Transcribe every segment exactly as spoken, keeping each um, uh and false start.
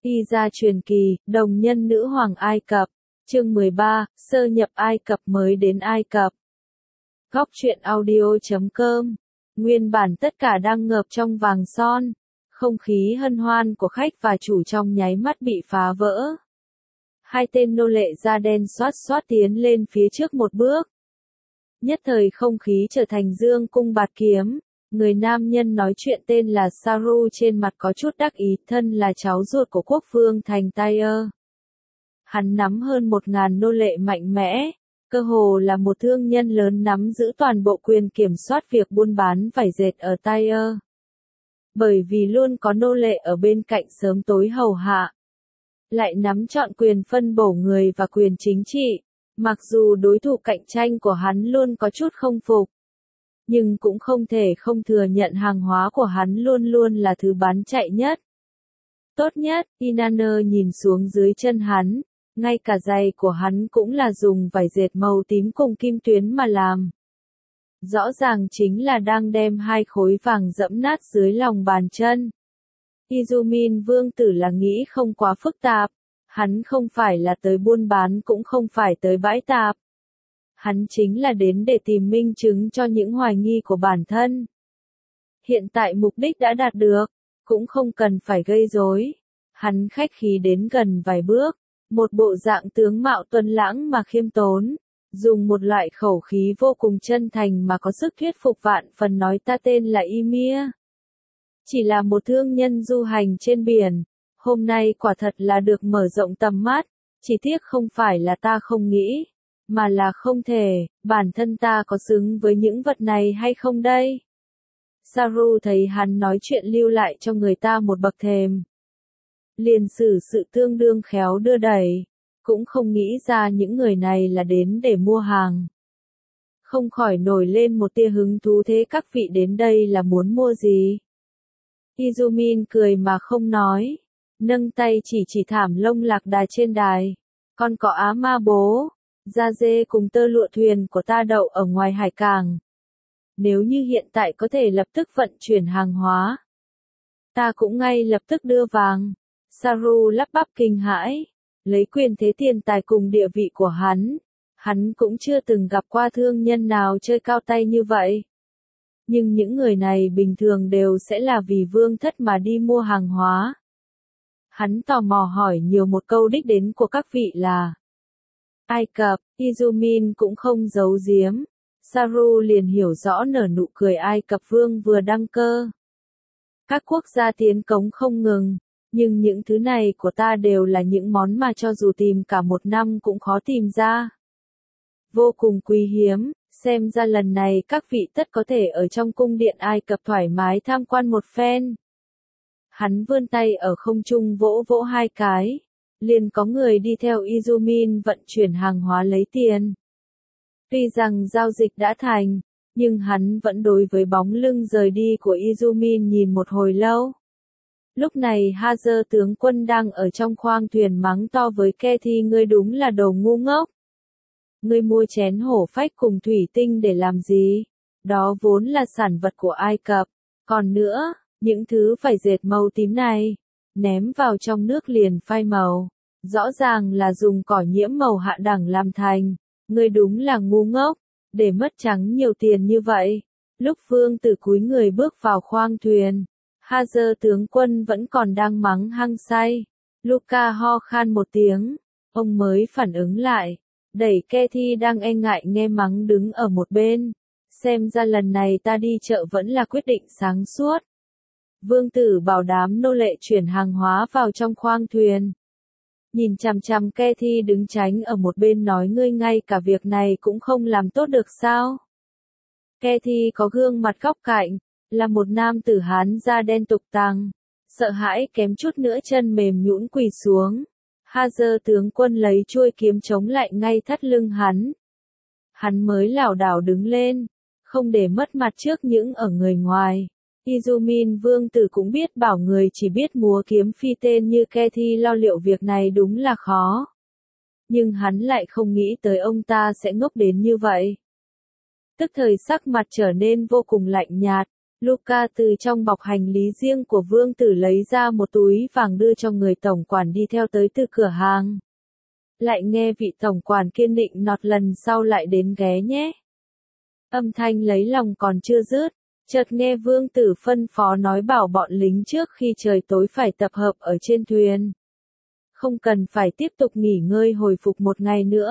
Y gia truyền kỳ, đồng nhân nữ hoàng Ai Cập. Chương mười ba, sơ nhập Ai Cập mới đến Ai Cập. Góc truyện audio chấm com. Nguyên bản tất cả đang ngợp trong vàng son. Không khí hân hoan của khách và chủ trong nháy mắt bị phá vỡ. Hai tên nô lệ da đen xoát xoát tiến lên phía trước một bước. Nhất thời không khí trở thành dương cung bạt kiếm. Người nam nhân nói chuyện tên là Saru trên mặt có chút đắc ý, thân là cháu ruột của quốc vương thành Tyre. Hắn nắm hơn một ngàn nô lệ mạnh mẽ, cơ hồ là một thương nhân lớn nắm giữ toàn bộ quyền kiểm soát việc buôn bán vải dệt ở Tyre. Bởi vì luôn có nô lệ ở bên cạnh sớm tối hầu hạ, lại nắm trọn quyền phân bổ người và quyền chính trị, mặc dù đối thủ cạnh tranh của hắn luôn có chút không phục. Nhưng cũng không thể không thừa nhận hàng hóa của hắn luôn luôn là thứ bán chạy nhất. Tốt nhất, Inanna nhìn xuống dưới chân hắn, ngay cả giày của hắn cũng là dùng vải dệt màu tím cùng kim tuyến mà làm. Rõ ràng chính là đang đem hai khối vàng dẫm nát dưới lòng bàn chân. Izumin vương tử là nghĩ không quá phức tạp, hắn không phải là tới buôn bán cũng không phải tới bãi tạp. Hắn chính là đến để tìm minh chứng cho những hoài nghi của bản thân. Hiện tại mục đích đã đạt được, cũng không cần phải gây rối. Hắn khách khí đến gần vài bước, một bộ dạng tướng mạo tuấn lãng mà khiêm tốn, dùng một loại khẩu khí vô cùng chân thành mà có sức thuyết phục vạn phần nói ta tên là Ymir. Chỉ là một thương nhân du hành trên biển, hôm nay quả thật là được mở rộng tầm mắt, chỉ tiếc không phải là ta không nghĩ. Mà là không thể, bản thân ta có xứng với những vật này hay không đây? Saru thấy hắn nói chuyện lưu lại cho người ta một bậc thềm. Liền xử sự tương đương khéo đưa đẩy, cũng không nghĩ ra những người này là đến để mua hàng. Không khỏi nổi lên một tia hứng thú thế các vị đến đây là muốn mua gì? Izumin cười mà không nói, nâng tay chỉ chỉ thảm lông lạc đà trên đài. Còn có á ma bố. Da dê cùng tơ lụa thuyền của ta đậu ở ngoài hải cảng. Nếu như hiện tại có thể lập tức vận chuyển hàng hóa, ta cũng ngay lập tức đưa vàng. Saru lắp bắp kinh hãi, lấy quyền thế tiền tài cùng địa vị của hắn, hắn cũng chưa từng gặp qua thương nhân nào chơi cao tay như vậy. Nhưng những người này bình thường đều sẽ là vì vương thất mà đi mua hàng hóa. Hắn tò mò hỏi nhiều một câu đích đến của các vị là Ai Cập. Izumin cũng không giấu giếm. Saru liền hiểu rõ nở nụ cười Ai Cập vương vừa đăng cơ. Các quốc gia tiến cống không ngừng, nhưng những thứ này của ta đều là những món mà cho dù tìm cả một năm cũng khó tìm ra. Vô cùng quý hiếm, xem ra lần này các vị tất có thể ở trong cung điện Ai Cập thoải mái tham quan một phen. Hắn vươn tay ở không trung vỗ vỗ hai cái. Liền có người đi theo Izumin vận chuyển hàng hóa lấy tiền. Tuy rằng giao dịch đã thành, nhưng hắn vẫn đối với bóng lưng rời đi của Izumin nhìn một hồi lâu. Lúc này Hazer tướng quân đang ở trong khoang thuyền mắng to với Kethi ngươi đúng là đồ ngu ngốc. Ngươi mua chén hổ phách cùng thủy tinh để làm gì? Đó vốn là sản vật của Ai Cập. Còn nữa, những thứ phải dệt màu tím này, ném vào trong nước liền phai màu. Rõ ràng là dùng cỏ nhiễm màu hạ đẳng làm thành. Ngươi đúng là ngu ngốc, để mất trắng nhiều tiền như vậy. Lúc vương tử cúi người bước vào khoang thuyền, Hazer tướng quân vẫn còn đang mắng hăng say. Luca ho khan một tiếng, ông mới phản ứng lại, đẩy Kethi đang e ngại nghe mắng đứng ở một bên. Xem ra lần này ta đi chợ vẫn là quyết định sáng suốt. Vương tử bảo đám nô lệ chuyển hàng hóa vào trong khoang thuyền. Nhìn chằm chằm Kethi đứng tránh ở một bên nói ngươi ngay cả việc này cũng không làm tốt được sao? Kethi có gương mặt góc cạnh, là một nam tử Hán da đen tục tằng, sợ hãi kém chút nữa chân mềm nhũn quỳ xuống. Hazer tướng quân lấy chuôi kiếm chống lại ngay thắt lưng hắn. Hắn mới lảo đảo đứng lên, không để mất mặt trước những ở người ngoài. Izumin vương tử cũng biết bảo người chỉ biết múa kiếm phi tên như Kethi lo liệu việc này đúng là khó. Nhưng hắn lại không nghĩ tới ông ta sẽ ngốc đến như vậy. Tức thời sắc mặt trở nên vô cùng lạnh nhạt, Luca từ trong bọc hành lý riêng của vương tử lấy ra một túi vàng đưa cho người tổng quản đi theo tới từ cửa hàng. Lại nghe vị tổng quản kiên định nọt lần sau lại đến ghé nhé. Âm thanh lấy lòng còn chưa dứt, chợt nghe vương tử phân phó nói bảo bọn lính trước khi trời tối phải tập hợp ở trên thuyền. Không cần phải tiếp tục nghỉ ngơi hồi phục một ngày nữa.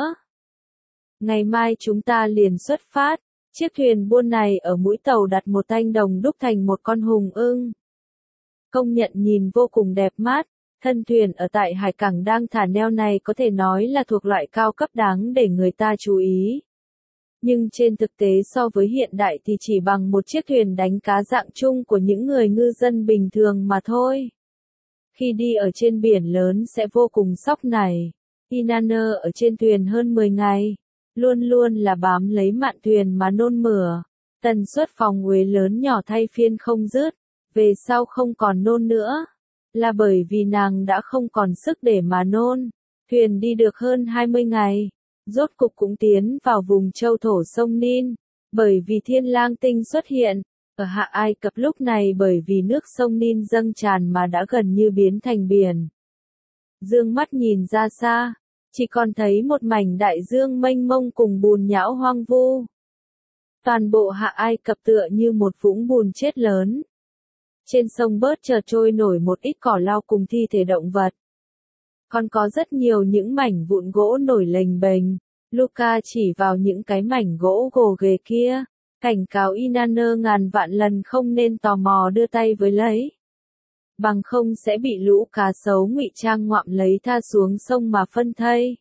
Ngày mai chúng ta liền xuất phát. Chiếc thuyền buôn này ở mũi tàu đặt một thanh đồng đúc thành một con hùng ưng. Công nhận nhìn vô cùng đẹp mắt, thân thuyền ở tại hải cảng đang thả neo này có thể nói là thuộc loại cao cấp đáng để người ta chú ý. Nhưng trên thực tế so với hiện đại thì chỉ bằng một chiếc thuyền đánh cá dạng chung của những người ngư dân bình thường mà thôi. Khi đi ở trên biển lớn sẽ vô cùng sốc này. Inanna ở trên thuyền hơn mười ngày. Luôn luôn là bám lấy mạn thuyền mà nôn mửa. Tần suất phòng uế lớn nhỏ thay phiên không dứt. Về sau không còn nôn nữa. Là bởi vì nàng đã không còn sức để mà nôn. Thuyền đi được hơn hai mươi ngày. Rốt cục cũng tiến vào vùng châu thổ sông Nin. Bởi vì thiên lang tinh xuất hiện. Ở Hạ Ai Cập lúc này bởi vì nước sông Nin dâng tràn mà đã gần như biến thành biển. Dương mắt nhìn ra xa. Chỉ còn thấy một mảnh đại dương mênh mông cùng bùn nhão hoang vu. Toàn bộ Hạ Ai Cập tựa như một vũng bùn chết lớn. Trên sông bớt chợt trôi nổi một ít cỏ lau cùng thi thể động vật. Còn có rất nhiều những mảnh vụn gỗ nổi lềnh bềnh. Luca chỉ vào những cái mảnh gỗ gồ ghề kia, cảnh cáo Inanna ngàn vạn lần không nên tò mò đưa tay với lấy. Bằng không sẽ bị lũ cá sấu ngụy trang ngoạm lấy tha xuống sông mà phân thây.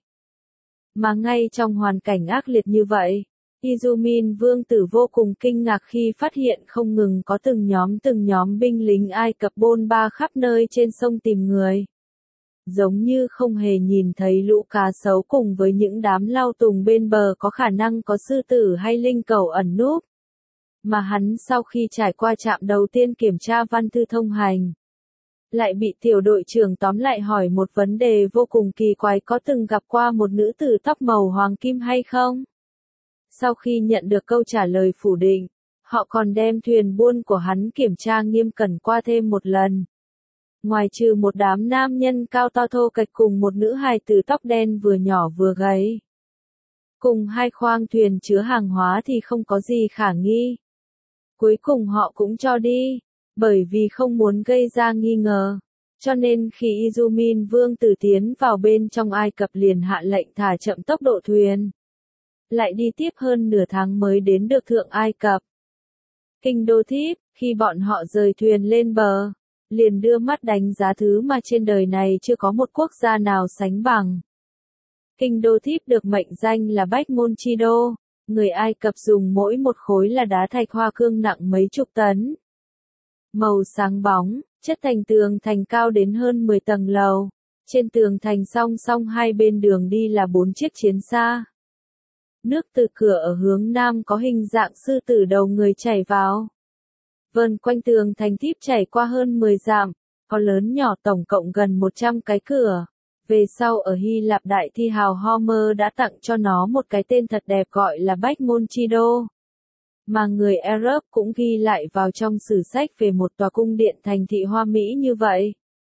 Mà ngay trong hoàn cảnh ác liệt như vậy, Izumin vương tử vô cùng kinh ngạc khi phát hiện không ngừng có từng nhóm từng nhóm binh lính Ai Cập bôn ba khắp nơi trên sông tìm người. Giống như không hề nhìn thấy lũ cá sấu cùng với những đám lao tùng bên bờ có khả năng có sư tử hay linh cẩu ẩn núp. Mà hắn sau khi trải qua trạm đầu tiên kiểm tra văn thư thông hành, lại bị tiểu đội trưởng tóm lại hỏi một vấn đề vô cùng kỳ quái, có từng gặp qua một nữ tử tóc màu hoàng kim hay không? Sau khi nhận được câu trả lời phủ định, họ còn đem thuyền buôn của hắn kiểm tra nghiêm cẩn qua thêm một lần. Ngoài trừ một đám nam nhân cao to thô kệch cùng một nữ hài tử tóc đen vừa nhỏ vừa gầy, cùng hai khoang thuyền chứa hàng hóa thì không có gì khả nghi. Cuối cùng họ cũng cho đi, bởi vì không muốn gây ra nghi ngờ. Cho nên khi Izumin vương tử tiến vào bên trong Ai Cập liền hạ lệnh thả chậm tốc độ thuyền. Lại đi tiếp hơn nửa tháng mới đến được thượng Ai Cập. Kinh đô Thiếp, khi bọn họ rời thuyền lên bờ, liền đưa mắt đánh giá thứ mà trên đời này chưa có một quốc gia nào sánh bằng. Kinh đô Thiếp được mệnh danh là Bách Môn Chi Đô, người Ai Cập dùng mỗi một khối là đá thạch hoa cương nặng mấy chục tấn. Màu sáng bóng, chất thành tường thành cao đến hơn mười tầng lầu. Trên tường thành song song hai bên đường đi là bốn chiếc chiến xa. Nước từ cửa ở hướng nam có hình dạng sư tử đầu người chảy vào. Vần quanh tường thành Thiếp chảy qua hơn mười dặm, có lớn nhỏ tổng cộng gần một trăm cái cửa. Về sau ở Hy Lạp đại thi hào Homer đã tặng cho nó một cái tên thật đẹp gọi là Bách Môn Chi Đô. Mà người Arab cũng ghi lại vào trong sử sách về một tòa cung điện thành thị hoa mỹ như vậy.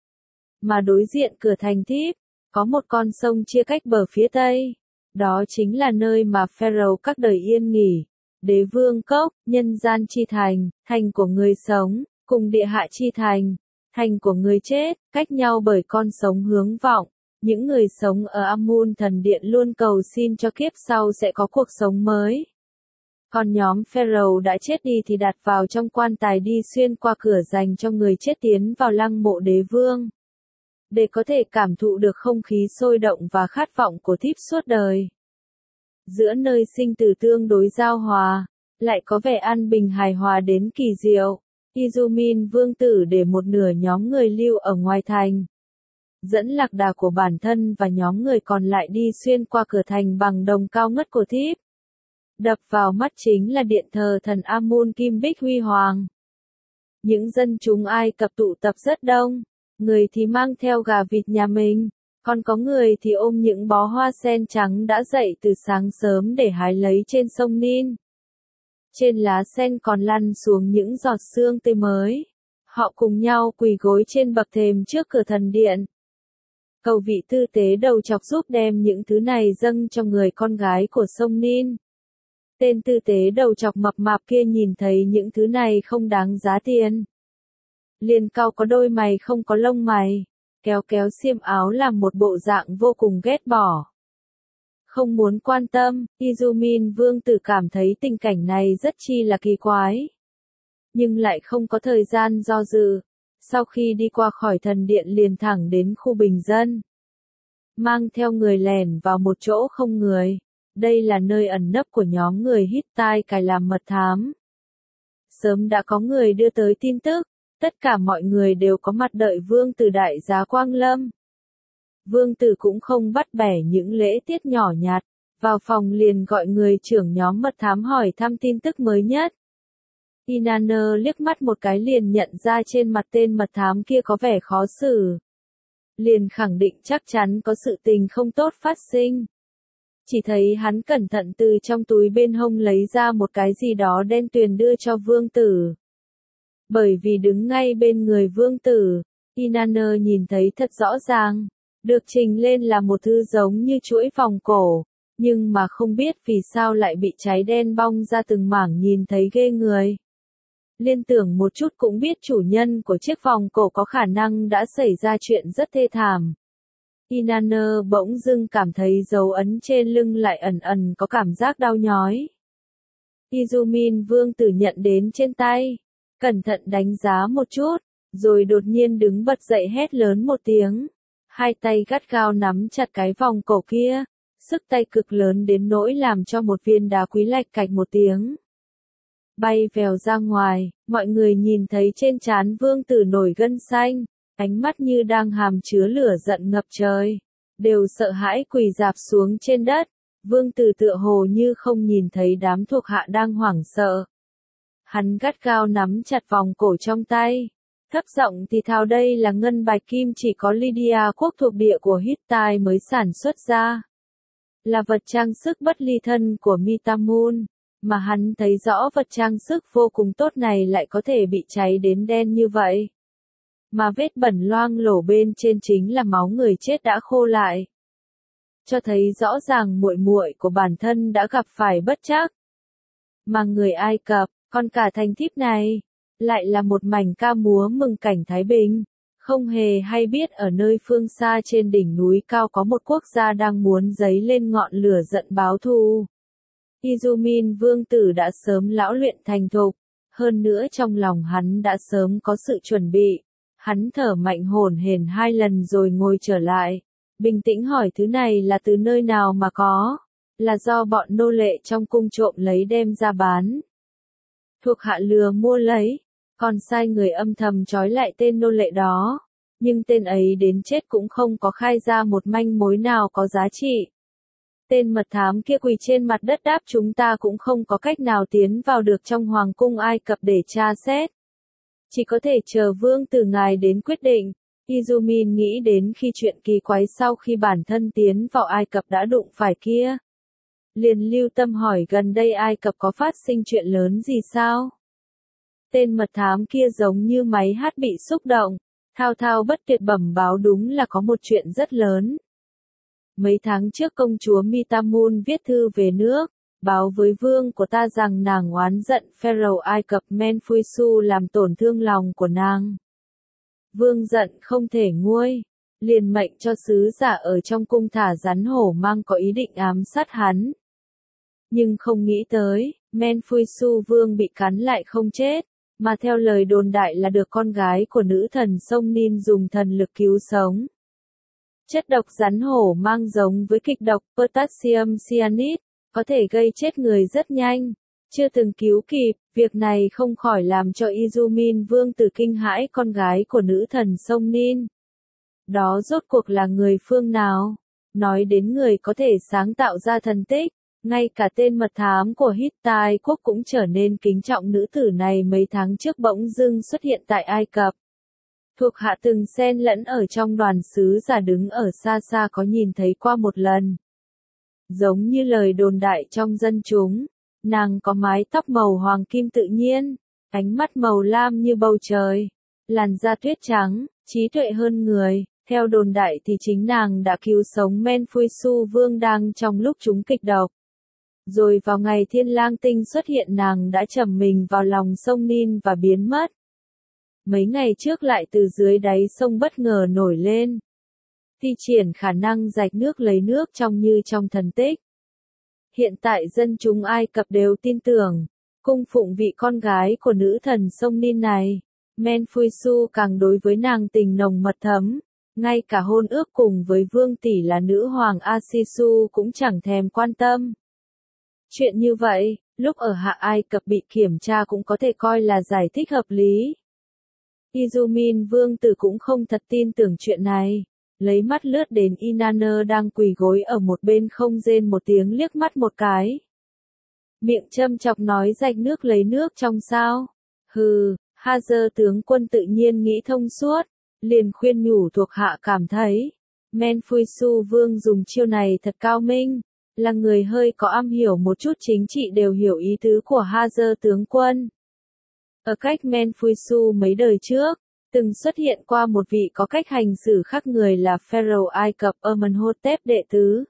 Mà đối diện cửa thành Thiếp, có một con sông chia cách bờ phía tây. Đó chính là nơi mà Pharaoh các đời yên nghỉ. Đế vương cốc, nhân gian chi thành, thành của người sống, cùng địa hạ chi thành, thành của người chết, cách nhau bởi con sống hướng vọng. Những người sống ở Amun thần điện luôn cầu xin cho kiếp sau sẽ có cuộc sống mới. Còn nhóm Pharaoh đã chết đi thì đặt vào trong quan tài đi xuyên qua cửa dành cho người chết tiến vào lăng mộ đế vương. Để có thể cảm thụ được không khí sôi động và khát vọng của Thiếp suốt đời. Giữa nơi sinh tử tương đối giao hòa, lại có vẻ an bình hài hòa đến kỳ diệu. Izumin vương tử để một nửa nhóm người lưu ở ngoài thành. Dẫn lạc đà của bản thân và nhóm người còn lại đi xuyên qua cửa thành bằng đồng cao ngất của Thiếp. Đập vào mắt chính là điện thờ thần Amun kim bích huy hoàng. Những dân chúng Ai Cập tụ tập rất đông, người thì mang theo gà vịt nhà mình, còn có người thì ôm những bó hoa sen trắng đã dậy từ sáng sớm để hái lấy trên sông Nin. trên lá sen còn lăn xuống những giọt sương tươi mới. Họ cùng nhau quỳ gối trên bậc thềm trước cửa thần điện. Cầu vị tư tế đầu chọc giúp đem những thứ này dâng cho người con gái của sông Nin. Tên tư tế đầu chọc mập mạp kia nhìn thấy những thứ này không đáng giá tiền. Liền cau có đôi mày không có lông mày, kéo kéo xiêm áo làm một bộ dạng vô cùng ghét bỏ. Không muốn quan tâm, Izumin vương tử cảm thấy tình cảnh này rất chi là kỳ quái. Nhưng lại không có thời gian do dự. Sau khi đi qua khỏi thần điện liền thẳng đến khu bình dân. Mang theo người lẻn vào một chỗ không người. Đây là nơi ẩn nấp của nhóm người Hittite cài làm mật thám. Sớm đã có người đưa tới tin tức. Tất cả mọi người đều có mặt đợi vương tử đại giá Quang Lâm. Vương tử cũng không bắt bẻ những lễ tiết nhỏ nhặt. Vào phòng liền gọi người trưởng nhóm mật thám hỏi thăm tin tức mới nhất. Inanna liếc mắt một cái liền nhận ra trên mặt tên mật thám kia có vẻ khó xử. Liền khẳng định chắc chắn có sự tình không tốt phát sinh. Chỉ thấy hắn cẩn thận từ trong túi bên hông lấy ra một cái gì đó đen tuyền đưa cho vương tử. Bởi vì đứng ngay bên người vương tử, Inanna nhìn thấy thật rõ ràng, được trình lên là một thứ giống như chuỗi vòng cổ, nhưng mà không biết vì sao lại bị cháy đen bong ra từng mảng nhìn thấy ghê người. Liên tưởng một chút cũng biết chủ nhân của chiếc vòng cổ có khả năng đã xảy ra chuyện rất thê thảm. Inanna bỗng dưng cảm thấy dấu ấn trên lưng lại ẩn ẩn có cảm giác đau nhói. Izumin vương tử nhận đến trên tay, cẩn thận đánh giá một chút, rồi đột nhiên đứng bật dậy hét lớn một tiếng. Hai tay gắt gao nắm chặt cái vòng cổ kia, sức tay cực lớn đến nỗi làm cho một viên đá quý lạch cạch một tiếng. Bay vèo ra ngoài, mọi người nhìn thấy trên trán vương tử nổi gân xanh, ánh mắt như đang hàm chứa lửa giận ngập trời, đều sợ hãi quỳ rạp xuống trên đất, vương tử tựa hồ như không nhìn thấy đám thuộc hạ đang hoảng sợ. Hắn gắt gao nắm chặt vòng cổ trong tay, thấp giọng thì thào đây là ngân bạch kim chỉ có Lydia quốc thuộc địa của Hittite mới sản xuất ra. Là vật trang sức bất ly thân của Mitamun. Mà hắn thấy rõ vật trang sức vô cùng tốt này lại có thể bị cháy đến đen như vậy. Mà vết bẩn loang lổ bên trên chính là máu người chết đã khô lại. Cho thấy rõ ràng muội muội của bản thân đã gặp phải bất trắc. Mà người Ai Cập, còn cả thành thiếp này, lại là một mảnh ca múa mừng cảnh Thái Bình. Không hề hay biết ở nơi phương xa trên đỉnh núi cao có một quốc gia đang muốn giấy lên ngọn lửa giận báo thù. Izumin vương tử đã sớm lão luyện thành thục, hơn nữa trong lòng hắn đã sớm có sự chuẩn bị. Hắn thở mạnh hổn hển hai lần rồi ngồi trở lại, bình tĩnh hỏi thứ này là từ nơi nào mà có, là do bọn nô lệ trong cung trộm lấy đem ra bán. Thuộc hạ lừa mua lấy, còn sai người âm thầm trói lại tên nô lệ đó, nhưng tên ấy đến chết cũng không có khai ra một manh mối nào có giá trị. Tên mật thám kia quỳ trên mặt đất đáp chúng ta cũng không có cách nào tiến vào được trong hoàng cung Ai Cập để tra xét. Chỉ có thể chờ vương tử ngài đến quyết định. Izumin nghĩ đến khi chuyện kỳ quái sau khi bản thân tiến vào Ai Cập đã đụng phải kia. Liền lưu tâm hỏi gần đây Ai Cập có phát sinh chuyện lớn gì sao? Tên mật thám kia giống như máy hát bị xúc động, thao thao bất tuyệt bẩm báo đúng là có một chuyện rất lớn. Mấy tháng trước công chúa Mitamun viết thư về nước, báo với vương của ta rằng nàng oán giận Pharaoh Ai Cập Menfuisu làm tổn thương lòng của nàng. Vương giận không thể nguôi, liền mệnh cho sứ giả ở trong cung thả rắn hổ mang có ý định ám sát hắn. Nhưng không nghĩ tới, Menfuisu vương bị cắn lại không chết, mà theo lời đồn đại là được con gái của nữ thần sông Nin dùng thần lực cứu sống. Chất độc rắn hổ mang giống với kịch độc potassium cyanide, có thể gây chết người rất nhanh. Chưa từng cứu kịp, việc này không khỏi làm cho Izumin vương tử kinh hãi con gái của nữ thần sông Nin. Đó rốt cuộc là người phương nào? Nói đến người có thể sáng tạo ra thần tích, ngay cả tên mật thám của Hittite quốc cũng trở nên kính trọng nữ tử này mấy tháng trước bỗng dưng xuất hiện tại Ai Cập. Thuộc hạ từng xen lẫn ở trong đoàn sứ giả đứng ở xa xa có nhìn thấy qua một lần. Giống như lời đồn đại trong dân chúng, Nàng có mái tóc màu hoàng kim tự nhiên, ánh mắt màu lam như bầu trời, làn da tuyết trắng, trí tuệ hơn người. Theo đồn đại thì chính nàng đã cứu sống Menfuisu Vương đang trong lúc trúng kịch độc. Rồi vào ngày Thiên Lang Tinh xuất hiện nàng đã trầm mình vào lòng sông Nin và biến mất. Mấy ngày trước lại từ dưới đáy sông bất ngờ nổi lên. Thi triển khả năng rạch nước lấy nước trong như trong thần tích. Hiện tại dân chúng Ai Cập đều tin tưởng, cung phụng vị con gái của nữ thần sông Nin này. Menfuisu càng đối với nàng tình nồng mật thấm. Ngay cả hôn ước cùng với vương tỷ là nữ hoàng Asisu cũng chẳng thèm quan tâm. Chuyện như vậy, lúc ở Hạ Ai Cập bị kiểm tra cũng có thể coi là giải thích hợp lý. Izumin vương tử cũng không thật tin tưởng chuyện này. Lấy mắt lướt đến Inanna đang quỳ gối ở một bên không rên một tiếng liếc mắt một cái. Miệng châm chọc nói rạch nước lấy nước trong sao. Hừ, Hazer tướng quân tự nhiên nghĩ thông suốt. Liền khuyên nhủ thuộc hạ cảm thấy, Menfuisu vương dùng chiêu này thật cao minh, là người hơi có am hiểu một chút chính trị đều hiểu ý tứ của Hazer tướng quân. Ở cách Menfuisu mấy đời trước, từng xuất hiện qua một vị có cách hành xử khác người là Pharaoh Ai Cập Amenhotep đệ tứ.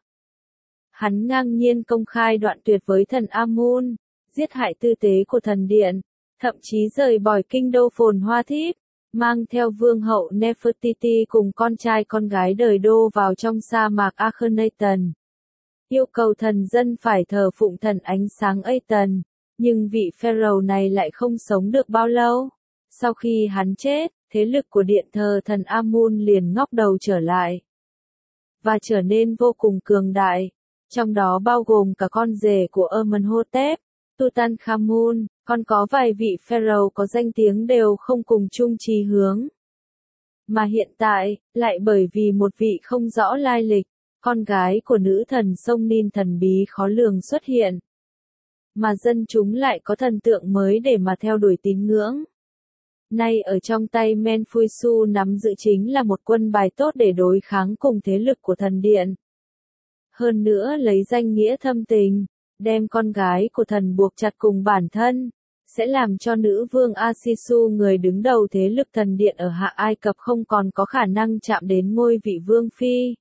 Hắn ngang nhiên công khai đoạn tuyệt với thần Amun, giết hại tư tế của thần điện, thậm chí rời bỏ kinh đô phồn hoa Thíp. Mang theo vương hậu Nefertiti cùng con trai con gái đời đô vào trong sa mạc Akhenaten. Yêu cầu thần dân phải thờ phụng thần ánh sáng Aten, nhưng vị pharaoh này lại không sống được bao lâu. Sau khi hắn chết, thế lực của điện thờ thần Amun liền ngóc đầu trở lại. Và trở nên vô cùng cường đại, trong đó bao gồm cả con rể của Amenhotep, Tutankhamun. Còn có vài vị pharaoh có danh tiếng đều không cùng chung chí hướng. Mà hiện tại, lại bởi vì một vị không rõ lai lịch, con gái của nữ thần sông Nin thần bí khó lường xuất hiện. Mà dân chúng lại có thần tượng mới để mà theo đuổi tín ngưỡng. Nay ở trong tay Menfuisu nắm giữ chính là một quân bài tốt để đối kháng cùng thế lực của thần điện. Hơn nữa lấy danh nghĩa thâm tình, đem con gái của thần buộc chặt cùng bản thân, sẽ làm cho nữ vương Asisu người đứng đầu thế lực thần điện ở Hạ Ai Cập không còn có khả năng chạm đến ngôi vị vương phi.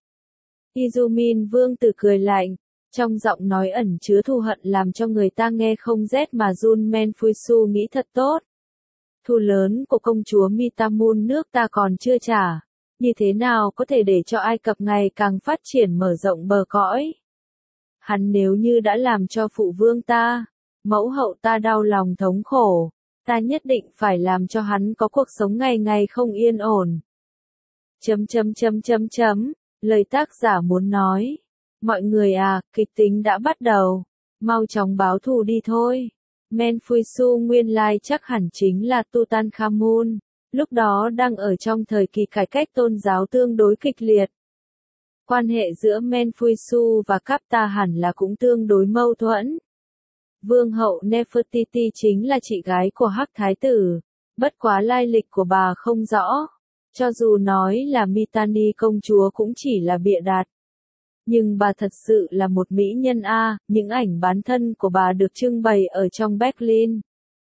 Izumin vương tử cười lạnh, trong giọng nói ẩn chứa thù hận làm cho người ta nghe không rét mà run. Menfuisu nghĩ thật tốt. Thù lớn của công chúa Mitamun nước ta còn chưa trả, như thế nào có thể để cho Ai Cập ngày càng phát triển mở rộng bờ cõi. Hắn nếu như đã làm cho phụ vương ta, mẫu hậu ta đau lòng thống khổ, ta nhất định phải làm cho hắn có cuộc sống ngày ngày không yên ổn. Chấm chấm chấm chấm chấm, lời tác giả muốn nói. Mọi người à, kịch tính đã bắt đầu, mau chóng báo thù đi thôi. Menfuisu nguyên lai chắc hẳn chính là Tutankhamun, lúc đó đang ở trong thời kỳ cải cách tôn giáo tương đối kịch liệt. Quan hệ giữa Menfuisu và Kapta hẳn là cũng tương đối mâu thuẫn. Vương hậu Nefertiti chính là chị gái của Hắc Thái tử, bất quá lai lịch của bà không rõ. Cho dù nói là Mitanni công chúa cũng chỉ là bịa đặt. Nhưng bà thật sự là một mỹ nhân a, những ảnh bán thân của bà được trưng bày ở trong Berlin.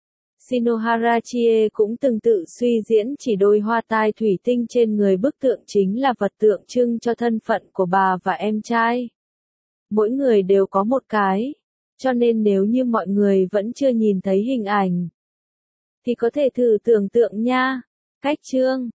Shinohara cũng từng tự suy diễn chỉ đôi hoa tai thủy tinh trên người bức tượng chính là vật tượng trưng cho thân phận của bà và em trai. Mỗi người đều có một cái, cho nên nếu như mọi người vẫn chưa nhìn thấy hình ảnh, thì có thể thử tưởng tượng nha. Cách chương